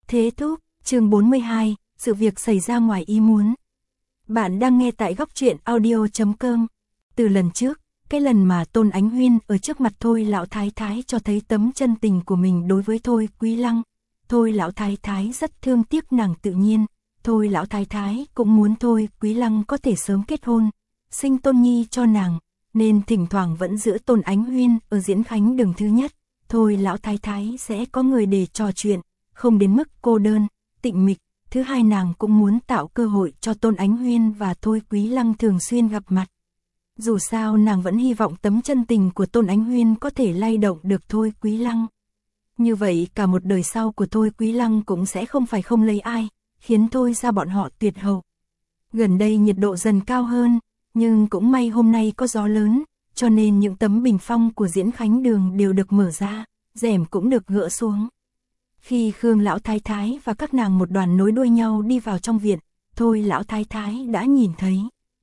Thế thúc, chương 42, sự việc xảy ra ngoài ý muốn. Bạn đang nghe tại góc truyện audio.com. Từ lần trước, cái lần mà Tôn Ánh Huyên ở trước mặt Thôi lão thái thái cho thấy tấm chân tình của mình đối với Thôi Quý Lăng. Thôi lão thái thái rất thương tiếc nàng tự nhiên. Thôi lão thái thái cũng muốn Thôi Quý Lăng có thể sớm kết hôn, sinh tôn nhi cho nàng, nên thỉnh thoảng vẫn giữ Tôn Ánh Huyên ở Diễn Khánh đường thứ nhất. Thôi lão thái thái sẽ có người để trò chuyện, không đến mức cô đơn, tịnh mịch. Thứ hai, nàng cũng muốn tạo cơ hội cho Tôn Ánh Huyên và Thôi Quý Lăng thường xuyên gặp mặt. Dù sao nàng vẫn hy vọng tấm chân tình của Tôn Ánh Huyên có thể lay động được Thôi Quý Lăng. Như vậy cả một đời sau của Thôi Quý Lăng cũng sẽ không phải không lấy ai, khiến Thôi ra bọn họ tuyệt hậu. Gần đây nhiệt độ dần cao hơn, nhưng cũng may hôm nay có gió lớn, cho nên những tấm bình phong của Diễn Khánh đường đều được mở ra, rèm cũng được gỡ xuống. Khi Khương lão thái thái và các nàng một đoàn nối đuôi nhau đi vào trong viện, Thôi lão thái thái đã nhìn thấy.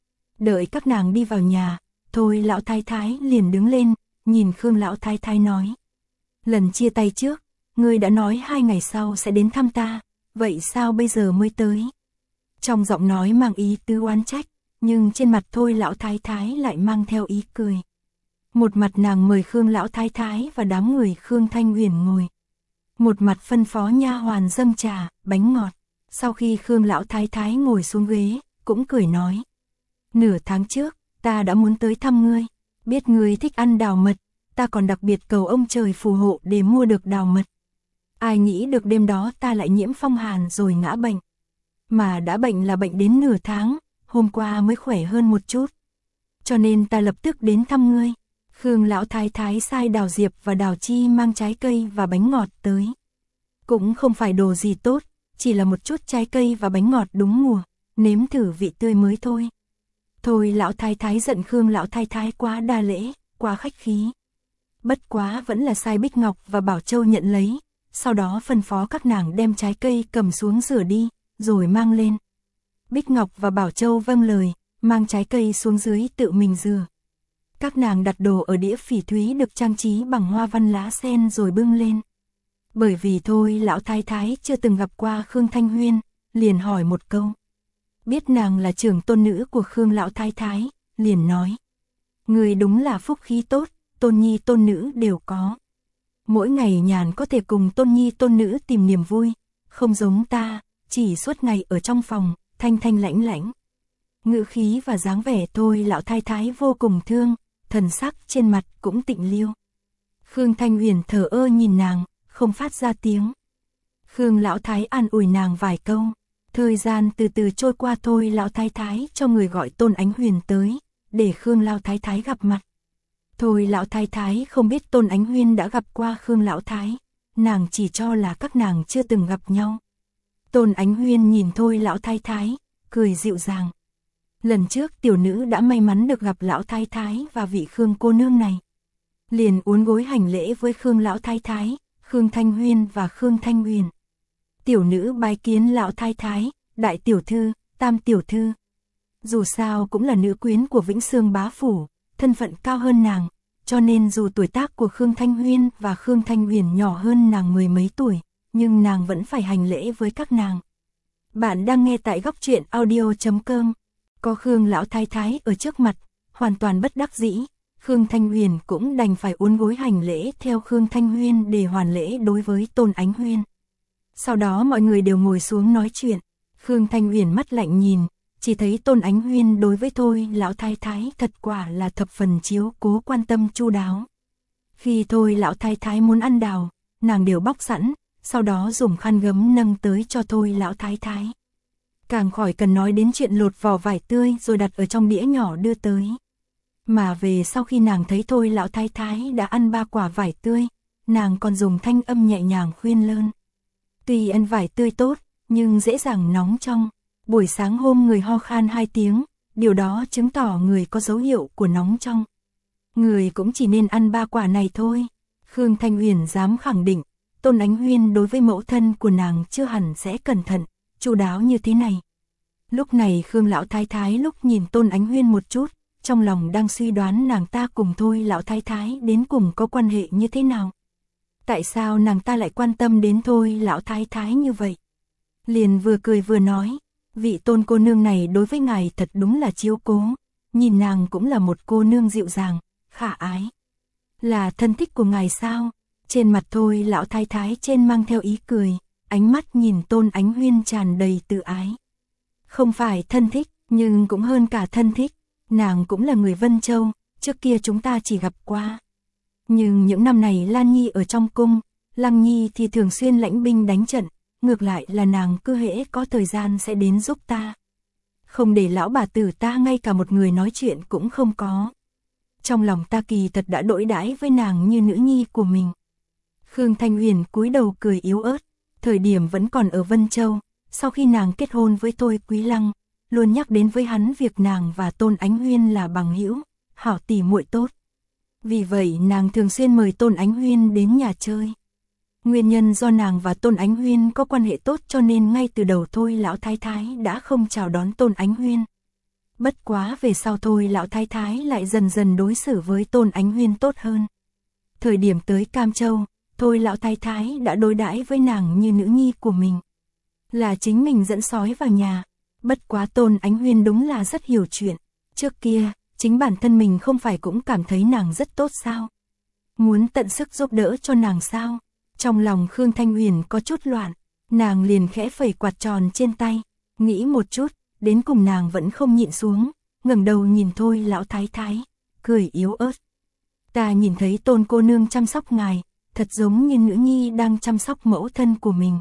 Đợi các nàng đi vào nhà, Thôi lão thái thái liền đứng lên, nhìn Khương lão thái thái nói: "Lần chia tay trước, ngươi đã nói 2 ngày sau sẽ đến thăm ta, vậy sao bây giờ mới tới?" Trong giọng nói mang ý tứ oán trách, nhưng trên mặt Thôi lão thái thái lại mang theo ý cười. Một mặt nàng mời Khương lão thái thái và đám người Khương Thanh Huyền ngồi, một mặt phân phó nha hoàn dâng trà, bánh ngọt. Sau khi Khương lão thái thái ngồi xuống ghế, cũng cười nói: "Nửa tháng trước, ta đã muốn tới thăm ngươi, biết ngươi thích ăn đào mật, ta còn đặc biệt cầu ông trời phù hộ để mua được đào mật. Ai nghĩ được đêm đó ta lại nhiễm phong hàn rồi ngã bệnh. Mà đã bệnh là bệnh đến nửa tháng, hôm qua mới khỏe hơn một chút. Cho nên ta lập tức đến thăm ngươi." Khương lão thái thái sai Đào Diệp và Đào Chi mang trái cây và bánh ngọt tới. Cũng không phải đồ gì tốt, chỉ là một chút trái cây và bánh ngọt đúng mùa, nếm thử vị tươi mới thôi. Thôi lão thái thái giận Khương lão thái thái quá đa lễ, quá khách khí. Bất quá vẫn là sai Bích Ngọc và Bảo Châu nhận lấy, sau đó phân phó các nàng đem trái cây cầm xuống rửa đi, rồi mang lên. Bích Ngọc và Bảo Châu vâng lời, mang trái cây xuống dưới tự mình rửa. Các nàng đặt đồ ở đĩa phỉ thúy được trang trí bằng hoa văn lá sen rồi bưng lên. Bởi vì Thôi lão thái thái chưa từng gặp qua Khương Thanh Huyên, liền hỏi một câu. Biết nàng là trưởng tôn nữ của Khương lão thái thái, liền nói: "Người đúng là phúc khí tốt, tôn nhi tôn nữ đều có. Mỗi ngày nhàn có thể cùng tôn nhi tôn nữ tìm niềm vui, không giống ta, chỉ suốt ngày ở trong phòng, thanh thanh lãnh lãnh." Ngữ khí và dáng vẻ Thôi lão thái thái vô cùng thương, thần sắc trên mặt cũng tịnh liêu. Khương Thanh Huyền thờ ơ nhìn nàng, không phát ra tiếng. Khương lão thái an ủi nàng vài câu. Thời gian từ từ trôi qua, Thôi lão thái thái cho người gọi Tôn Ánh Huyền tới, để Khương lão thái thái gặp mặt. Thôi lão thái thái không biết Tôn Ánh Huyền đã gặp qua Khương lão thái, nàng chỉ cho là các nàng chưa từng gặp nhau. Tôn Ánh Huyền nhìn Thôi lão thái thái, cười dịu dàng. Lần trước tiểu nữ đã may mắn được gặp lão thái thái và vị Khương cô nương này, liền uốn gối hành lễ với Khương lão thái thái, Khương Thanh Huyên và Khương Thanh Huyền. Tiểu nữ bái kiến lão thái thái, đại tiểu thư, tam tiểu thư. Dù sao cũng là nữ quyến của Vĩnh Xương bá phủ, thân phận cao hơn nàng, cho nên dù tuổi tác của Khương Thanh Huyên và Khương Thanh Huyền nhỏ hơn nàng 10 mấy tuổi, nhưng nàng vẫn phải hành lễ với các nàng. Bạn đang nghe tại góc truyện audio.com. Có Khương lão thái thái ở trước mặt, hoàn toàn bất đắc dĩ, Khương Thanh Huyền cũng đành phải uốn gối hành lễ theo Khương Thanh Huyên để hoàn lễ đối với Tôn Ánh Huyên. Sau đó mọi người đều ngồi xuống nói chuyện. Khương Thanh Huyền mắt lạnh nhìn, chỉ thấy Tôn Ánh Huyên đối với Thôi lão thái thái thật quả là thập phần chiếu cố quan tâm chu đáo. Khi Thôi lão thái thái muốn ăn đào, nàng đều bóc sẵn, sau đó dùng khăn gấm nâng tới cho Thôi lão thái thái. Càng khỏi cần nói đến chuyện lột vỏ vải tươi rồi đặt ở trong đĩa nhỏ đưa tới. Mà về sau khi nàng thấy Thôi lão thái thái đã ăn 3 quả vải tươi, nàng còn dùng thanh âm nhẹ nhàng khuyên lơn. Tuy ăn vải tươi tốt, nhưng dễ dàng nóng trong. Buổi sáng hôm người ho khan 2 tiếng, điều đó chứng tỏ người có dấu hiệu của nóng trong. Người cũng chỉ nên ăn 3 quả này thôi. Khương Thanh Huyền dám khẳng định, Tôn Ánh Huyên đối với mẫu thân của nàng chưa hẳn sẽ cẩn thận, chu đáo như thế này. Lúc này Khương lão thái thái lúc nhìn Tôn Ánh Huyên một chút, trong lòng đang suy đoán nàng ta cùng Thôi lão thái thái đến cùng có quan hệ như thế nào. Tại sao nàng ta lại quan tâm đến Thôi lão thái thái như vậy? Liền vừa cười vừa nói, vị Tôn cô nương này đối với ngài thật đúng là chiếu cố, nhìn nàng cũng là một cô nương dịu dàng, khả ái. Là thân thích của ngài sao? Trên mặt Thôi lão thái thái trên mang theo ý cười, ánh mắt nhìn Tôn Ánh Huyên tràn đầy tự ái. Không phải thân thích, nhưng cũng hơn cả thân thích, nàng cũng là người Vân Châu, trước kia chúng ta chỉ gặp qua. Nhưng những năm này Lan Nhi ở trong cung, Lăng Nhi thì thường xuyên lãnh binh đánh trận, ngược lại là nàng cứ hễ có thời gian sẽ đến giúp ta. Không để lão bà tử ta ngay cả một người nói chuyện cũng không có. Trong lòng ta kỳ thật đã đối đãi với nàng như nữ nhi của mình. Khương Thanh Huyền cúi đầu cười yếu ớt, thời điểm vẫn còn ở Vân Châu, sau khi nàng kết hôn với Thôi Quý Lăng, luôn nhắc đến với hắn việc nàng và Tôn Ánh Huyên là bằng hữu, hảo tỉ muội tốt. Vì vậy nàng thường xuyên mời Tôn Ánh Huyên đến nhà chơi. Nguyên nhân do nàng và Tôn Ánh Huyên có quan hệ tốt cho nên ngay từ đầu Thôi lão thái thái đã không chào đón Tôn Ánh Huyên. Bất quá về sau Thôi lão thái thái lại dần dần đối xử với Tôn Ánh Huyên tốt hơn. Thời điểm tới Cam Châu, Thôi lão thái thái đã đối đãi với nàng như nữ nhi của mình. Là chính mình dẫn sói vào nhà. Bất quá Tôn Ánh Huyên đúng là rất hiểu chuyện. Trước kia, chính bản thân mình không phải cũng cảm thấy nàng rất tốt sao? Muốn tận sức giúp đỡ cho nàng sao? Trong lòng Khương Thanh Huyền có chút loạn, nàng liền khẽ phẩy quạt tròn trên tay, nghĩ một chút, đến cùng nàng vẫn không nhịn xuống, ngẩng đầu nhìn Thôi lão thái thái, cười yếu ớt. Ta nhìn thấy Tôn cô nương chăm sóc ngài, thật giống như nữ nhi đang chăm sóc mẫu thân của mình.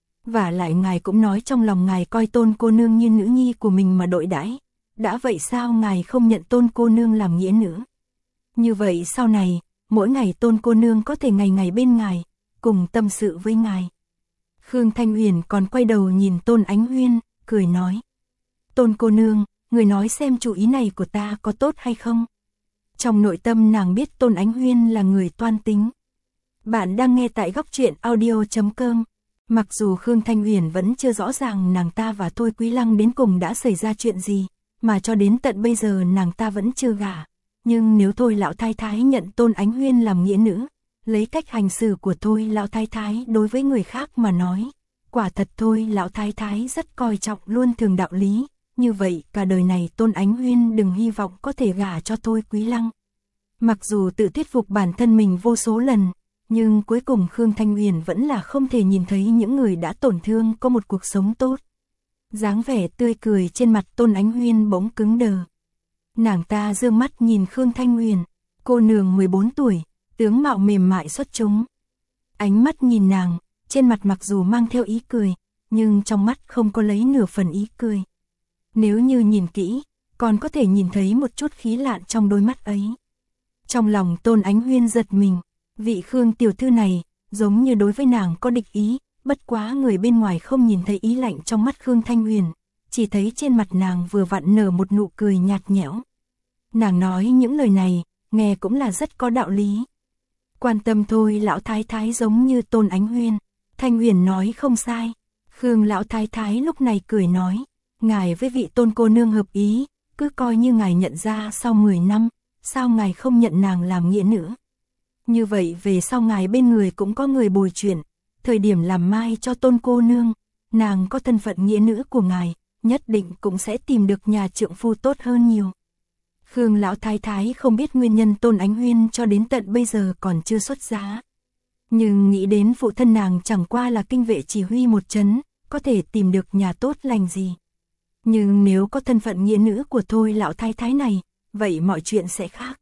Và lại ngài cũng nói trong lòng ngài coi Tôn cô nương như nữ nhi của mình mà đối đãi. Đã vậy sao ngài không nhận Tôn cô nương làm nghĩa nữ? Như vậy sau này, mỗi ngày Tôn cô nương có thể ngày ngày bên ngài, cùng tâm sự với ngài. Khương Thanh Huyền còn quay đầu nhìn Tôn Ánh Huyên, cười nói. Tôn cô nương, người nói xem chủ ý này của ta có tốt hay không? Trong nội tâm nàng biết Tôn Ánh Huyên là người toan tính. Bạn đang nghe tại Góc Truyện Audio.com. Mặc dù Khương Thanh Huyền vẫn chưa rõ ràng nàng ta và Thôi Quý Lăng đến cùng đã xảy ra chuyện gì, mà cho đến tận bây giờ nàng ta vẫn chưa gả. Nhưng nếu Thôi lão thái thái nhận Tôn Ánh Huyên làm nghĩa nữ, lấy cách hành xử của Thôi lão thái thái đối với người khác mà nói, quả thật Thôi lão thái thái rất coi trọng luôn thường đạo lý, như vậy cả đời này Tôn Ánh Huyên đừng hy vọng có thể gả cho Thôi Quý Lăng. Mặc dù tự thuyết phục bản thân mình vô số lần, nhưng cuối cùng Khương Thanh Huyền vẫn là không thể nhìn thấy những người đã tổn thương có một cuộc sống tốt. Dáng vẻ tươi cười trên mặt Tôn Ánh Huyên bỗng cứng đờ. Nàng ta dương mắt nhìn Khương Thanh Huyền, cô nương 14 tuổi, tướng mạo mềm mại xuất chúng. Ánh mắt nhìn nàng, trên mặt mặc dù mang theo ý cười, nhưng trong mắt không có lấy nửa phần ý cười. Nếu như nhìn kỹ, còn có thể nhìn thấy một chút khí lạn trong đôi mắt ấy. Trong lòng Tôn Ánh Huyên giật mình, vị Khương tiểu thư này, giống như đối với nàng có địch ý, bất quá người bên ngoài không nhìn thấy ý lạnh trong mắt Khương Thanh Huyền, chỉ thấy trên mặt nàng vừa vặn nở một nụ cười nhạt nhẽo. Nàng nói những lời này, nghe cũng là rất có đạo lý. Quan tâm Thôi lão thái thái giống như Tôn Ánh Huyên, Thanh Huyền nói không sai. Khương lão thái thái lúc này cười nói, ngài với vị Tôn cô nương hợp ý, cứ coi như ngài nhận ra sau 10 năm, sao ngài không nhận nàng làm nghĩa nữ? Như vậy về sau ngài bên người cũng có người bồi chuyện, thời điểm làm mai cho Tôn cô nương, nàng có thân phận nghĩa nữ của ngài, nhất định cũng sẽ tìm được nhà trượng phu tốt hơn nhiều. Khương lão thái thái không biết nguyên nhân Tôn Ánh Huyên cho đến tận bây giờ còn chưa xuất giá. Nhưng nghĩ đến phụ thân nàng chẳng qua là kinh vệ chỉ huy một trấn, có thể tìm được nhà tốt lành gì. Nhưng nếu có thân phận nghĩa nữ của Thôi lão thái thái này, vậy mọi chuyện sẽ khác.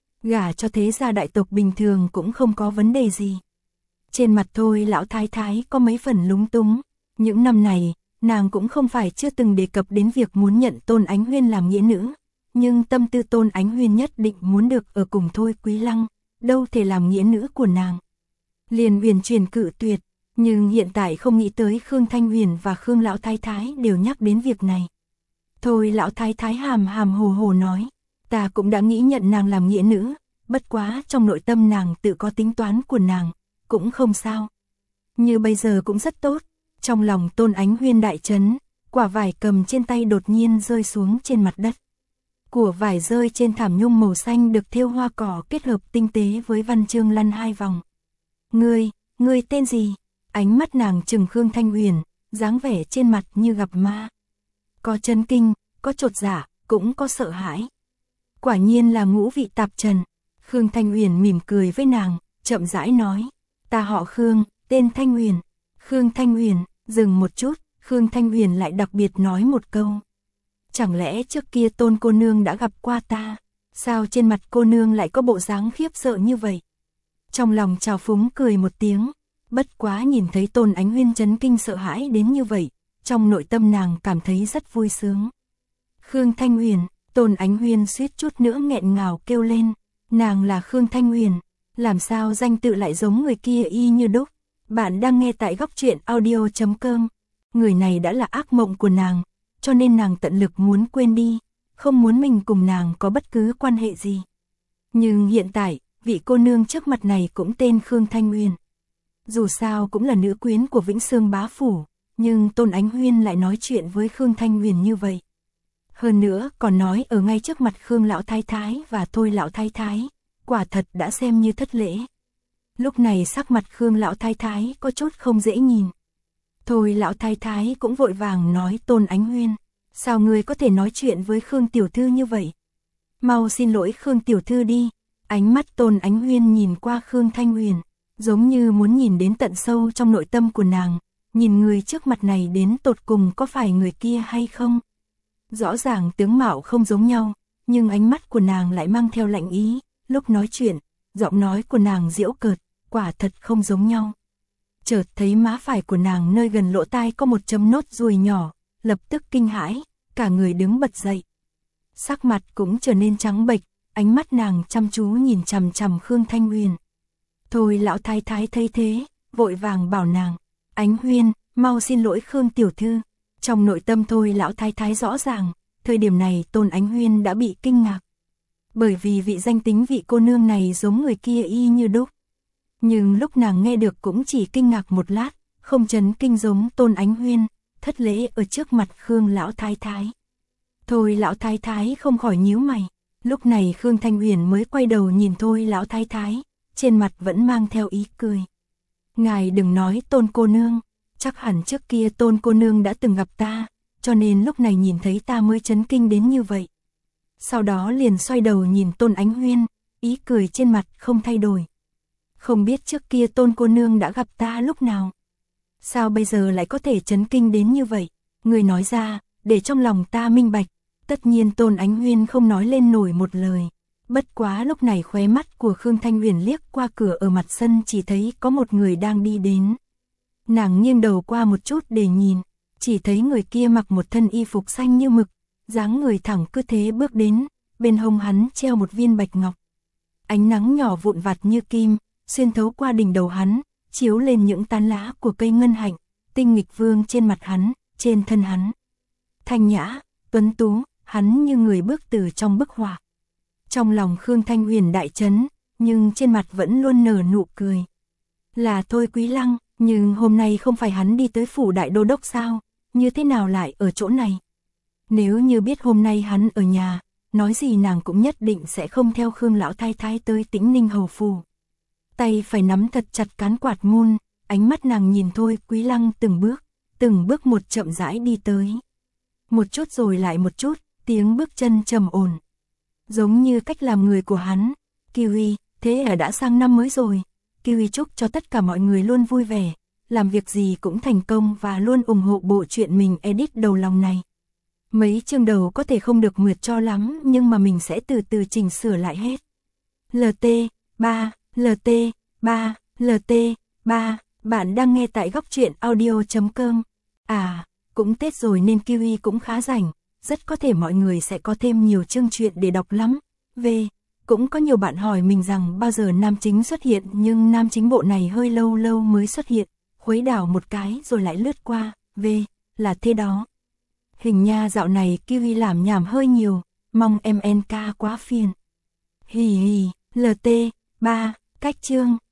Gả cho thế gia đại tộc bình thường cũng không có vấn đề gì. Trên mặt Thôi lão thái thái có mấy phần lúng túng. Những năm này, nàng cũng không phải chưa từng đề cập đến việc muốn nhận Tôn Ánh Huyên làm nghĩa nữ. Nhưng tâm tư Tôn Ánh Huyên nhất định muốn được ở cùng Thôi Quý Lăng, đâu thể làm nghĩa nữ của nàng. Liền uyển chuyển cự tuyệt, nhưng hiện tại không nghĩ tới Khương Thanh Huyền và Khương lão thái thái đều nhắc đến việc này. Thôi lão thái thái hàm hàm hồ hồ nói, ta cũng đã nghĩ nhận nàng làm nghĩa nữ, bất quá trong nội tâm nàng tự có tính toán của nàng, cũng không sao. Như bây giờ cũng rất tốt. Trong lòng Tôn Ánh Huyên đại chấn, quả vải cầm trên tay đột nhiên rơi xuống trên mặt đất. Của vải rơi trên thảm nhung màu xanh được thêu hoa cỏ kết hợp tinh tế với văn chương lăn 2 vòng. Ngươi tên gì? Ánh mắt nàng trừng Khương Thanh Huyền, dáng vẻ trên mặt như gặp ma. Có chấn kinh, có chột dạ, cũng có sợ hãi. Quả nhiên là ngũ vị tạp trần. Khương Thanh Huyền mỉm cười với nàng, chậm rãi nói. Ta họ Khương, tên Thanh Huyền. Khương Thanh Huyền, dừng một chút, Khương Thanh Huyền lại đặc biệt nói một câu. Chẳng lẽ trước kia Tôn cô nương đã gặp qua ta? Sao trên mặt cô nương lại có bộ dáng khiếp sợ như vậy? Trong lòng trào phúng cười một tiếng, bất quá nhìn thấy Tôn Ánh Huyên chấn kinh sợ hãi đến như vậy, trong nội tâm nàng cảm thấy rất vui sướng. Khương Thanh Huyền, Tôn Ánh Huyên suýt chút nữa nghẹn ngào kêu lên, nàng là Khương Thanh Huyền, làm sao danh tự lại giống người kia y như đúc. Bạn đang nghe tại Góc Truyện Audio.com. Người này đã là ác mộng của nàng, cho nên nàng tận lực muốn quên đi, không muốn mình cùng nàng có bất cứ quan hệ gì. Nhưng hiện tại, vị cô nương trước mặt này cũng tên Khương Thanh Huyền. Dù sao cũng là nữ quyến của Vĩnh Sương bá phủ, nhưng Tôn Ánh Huyên lại nói chuyện với Khương Thanh Huyền như vậy. Hơn nữa còn nói ở ngay trước mặt Khương lão thái thái và Thôi lão thái thái, quả thật đã xem như thất lễ. Lúc này sắc mặt Khương lão thái thái có chút không dễ nhìn. Thôi lão thái thái cũng vội vàng nói Tôn Ánh Huyên, sao ngươi có thể nói chuyện với Khương tiểu thư như vậy? Mau xin lỗi Khương tiểu thư đi. Ánh mắt Tôn Ánh Huyên nhìn qua Khương Thanh Huyền, giống như muốn nhìn đến tận sâu trong nội tâm của nàng, nhìn người trước mặt này đến tột cùng có phải người kia hay không. Rõ ràng tướng mạo không giống nhau, nhưng ánh mắt của nàng lại mang theo lạnh ý, lúc nói chuyện, giọng nói của nàng giễu cợt, quả thật không giống nhau. Chợt thấy má phải của nàng nơi gần lỗ tai có một chấm nốt ruồi nhỏ, lập tức kinh hãi, cả người đứng bật dậy. Sắc mặt cũng trở nên trắng bệch, ánh mắt nàng chăm chú nhìn chằm chằm Khương Thanh Huyền. Thôi lão thái thái thấy thế, vội vàng bảo nàng, Ánh Huyên, mau xin lỗi Khương tiểu thư. Trong nội tâm Thôi lão thái thái rõ ràng, thời điểm này Tôn Ánh Huyên đã bị kinh ngạc. Bởi vì vị danh tính vị cô nương này giống người kia y như đúc. Nhưng lúc nàng nghe được cũng chỉ kinh ngạc một lát, không chấn kinh giống Tôn Ánh Huyên, thất lễ ở trước mặt Khương lão thái thái. Thôi lão thái thái không khỏi nhíu mày. Lúc này Khương Thanh Huyền mới quay đầu nhìn Thôi lão thái thái, trên mặt vẫn mang theo ý cười. Ngài đừng nói Tôn cô nương, chắc hẳn trước kia Tôn cô nương đã từng gặp ta, cho nên lúc này nhìn thấy ta mới chấn kinh đến như vậy. Sau đó liền xoay đầu nhìn Tôn Ánh Huyên, ý cười trên mặt không thay đổi. Không biết trước kia Tôn cô nương đã gặp ta lúc nào? Sao bây giờ lại có thể chấn kinh đến như vậy? Người nói ra, để trong lòng ta minh bạch. Tất nhiên Tôn Ánh Huyên không nói lên nổi một lời. Bất quá lúc này khóe mắt của Khương Thanh Huyền liếc qua cửa ở mặt sân chỉ thấy có một người đang đi đến. Nàng nghiêng đầu qua một chút để nhìn, chỉ thấy người kia mặc một thân y phục xanh như mực, dáng người thẳng cứ thế bước đến, bên hông hắn treo một viên bạch ngọc. Ánh nắng nhỏ vụn vặt như kim, xuyên thấu qua đỉnh đầu hắn, chiếu lên những tán lá của cây ngân hạnh, tinh nghịch vương trên mặt hắn, trên thân hắn. Thanh nhã, tuấn tú, hắn như người bước từ trong bức họa. Trong lòng Khương Thanh Huyền đại chấn, nhưng trên mặt vẫn luôn nở nụ cười. Là Thôi Quý Lăng, nhưng hôm nay không phải hắn đi tới phủ đại đô đốc sao, như thế nào lại ở chỗ này? Nếu như biết hôm nay hắn ở nhà, nói gì nàng cũng nhất định sẽ không theo Khương lão thái thái tới Tĩnh Ninh hầu phủ. Tay phải nắm thật chặt cán quạt môn, ánh mắt nàng nhìn Thôi Quý Lăng từng bước một chậm rãi đi tới. Một chút rồi lại một chút, tiếng bước chân trầm ổn. Giống như cách làm người của hắn. Kiwi, thế đã sang năm mới rồi. Kiwi chúc cho tất cả mọi người luôn vui vẻ, làm việc gì cũng thành công và luôn ủng hộ bộ truyện mình edit đầu lòng này. Mấy chương đầu có thể không được mượt cho lắm nhưng mà mình sẽ từ từ chỉnh sửa lại hết. LT3, LT3, LT3, bạn đang nghe tại Góc Truyện Audio.com. À, cũng Tết rồi nên Kiwi cũng khá rảnh, rất có thể mọi người sẽ có thêm nhiều chương truyện để đọc lắm. Cũng có nhiều bạn hỏi mình rằng bao giờ nam chính xuất hiện nhưng nam chính bộ này hơi lâu lâu mới xuất hiện, khuấy đảo một cái rồi lại lướt qua, là thế đó. Hình nha dạo này Kiwi làm nhảm hơi nhiều, mong em NK quá phiền. Hì hì, LT3, cách chương.